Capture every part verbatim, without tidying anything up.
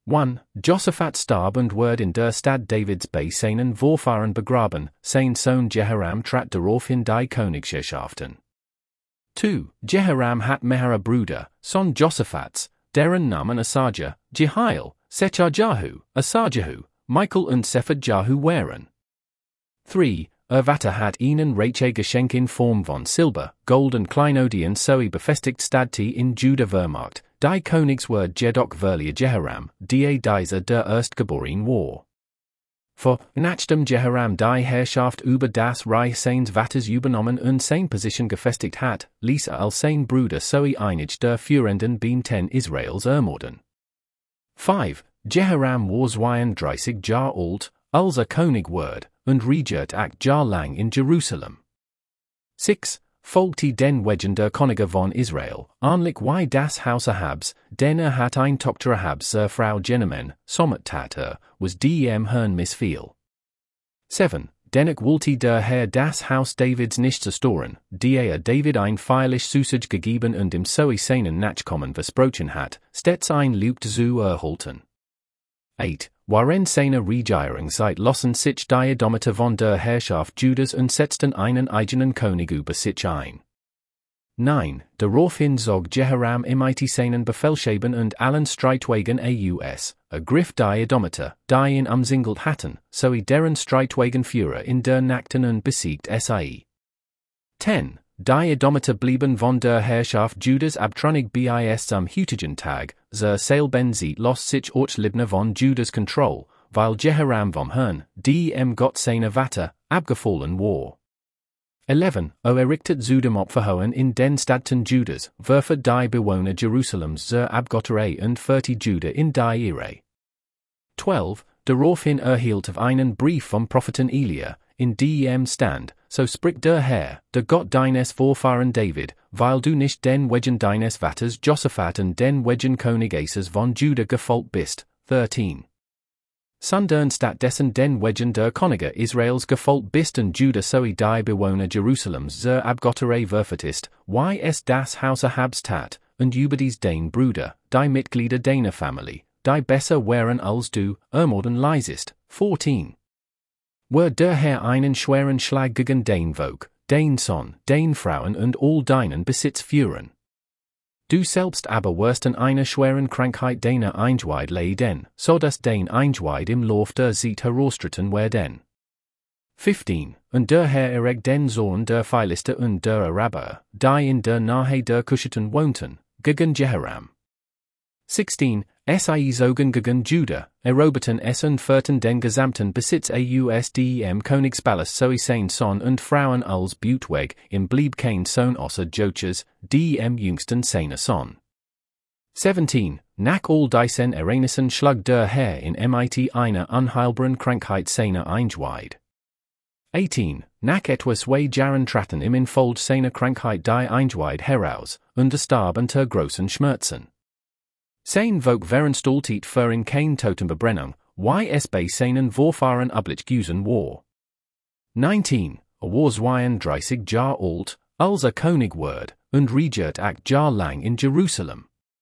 one. Josaphat starb und word in der Stadt Davids bei seinen Vorfahren begraben, sein Sohn Jehoram trat daraufhin die Königherrschaften. zwei. Jehoram hat mehrere Brüder, Son Josaphats, deren Namen Asajah, Jehiel, Secharjahu, Asajahu, Michael und Sephadjahu waren. drei. Er Vater hat ihnen reiche Geschenk in Form von Silber, Gold und Kleinodien sowie befestigt Stadti in Juda Wehrmacht, die Königsword jedoch verlieh Jehoram, die dieser der Erstgeboren war. Vor nachdem Jehoram die Herrschaft über das Reich seines Vaters übernommen und seine Position gefestigt hat, ließ er all seine Brüder sowie einige der führenden Benten Israels ermorden. fünf. Jehoram war zweiunddreißig Jahre alt, als er König wurde, und regiert acht Jahre lang in Jerusalem. sechs. Folgte den Wegen der Könige von Israel, ähnlich wie das Haus Ahabs, denn er hat ein Tochter Ahabs zur Frau genommen, somit tat er, was dem Herrn missfiel. sieben. Dennoch wollte der Herr das Haus Davids nicht zerstören, die er David ein feierlich Zusage gegeben und im sowie seinen Nachkommen versprochen hat, stets ein Luft zu erhalten. acht. Während seiner Regierungszeit lassen sich die Edomiter von der Herrschaft Judas und setzten einen eigenen König über sich ein. neun. Daraufhin zog Jehoram mit seinen Befehlshabern und allen Streitwagen aus, ergriff die Edomiter, die ihn umsingelt hatten, sowie deren Streitwagenführer in der Nachten und besiegt sie. zehn. Die Edomiter blieben von der Herrschaft Judas abtrünnig bis zum heutigen Tag, sie selben sie los sich Ortslibner von Judas Kontroll, weil Jehoram vom Herrn, dem Gott seiner Vater, abgefallen war. elf. Er errichtet Zusammenopferhohen in den Städten Judas, werfe die Bewohner Jerusalems zur Abgotterei und führte Juda in die Irre. zwölf. Daraufhin erhielt er einen Brief vom Propheten Elia, in dem stand, so spricht der Herr, der Gott deines Vorfahren David, weil du nicht den Wegen deines Vaters Josaphat und den Wegen König Asas von Juda gefolgt bist. dreizehn. Sondern stattdessen den Wegen der Könige Israels gefolgt bist und Juda sowie die Bewohner Jerusalems zur Abgotterei werfetest, wie es das Haus Ahabs tat, und überdies den Brüder, die Mitglieder deiner Familie, die besser wären als du, ermorden leisest. vierzehn. Wer der Herr einen schweren Schlag gegen den Volk, den Sohn, den Frauen und all deinen Besitz führen. Du selbst aber wirst an einer schweren Krankheit deiner Eingeweid leiden, so dass den Eingeweid im Lauf der Zeit herausstritten werden. fünfzehn. Und der Herr erregt den Sohn der Philister und der Araber, die in der Nähe der Kuschiten wohnten, gegen Jehoram. sechzehn. Sie zogen gegen Juda, eroberten es und führten den gesamten Besitz aus dem Königspalast sowie sein Sohn und Frauen als Beut weg, im blieb kein Sohn außer Jochas, dem jüngsten seiner Sohn. siebzehn. Nach all diesen Ereignissen schlug der Herr in mit einer unheilbaren Krankheit seiner Eingeweid. achtzehn. Nach etwas zwei Jahren traten im Infolge seiner Krankheit die Eingeweid heraus, und er starb unter großen Schmerzen. Sein Volk veranstalltet für in kein Totenbebrennung, wie es bei seinen Vorfahren üblich gewesen war. neunzehn. Er war zweiunddreißig Jahre alt, als er König wurde, und regiert acht Jahre lang in Jerusalem.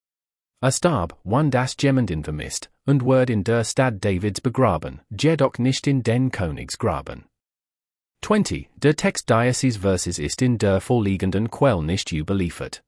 Er starb, wann das Jemanden vermisst, und wurde in der Stadt Davids begraben, jedoch nicht in den Königsgraben. zwanzig. Der Text dieses Verses ist in der vorliegenden Quelle nicht überliefert.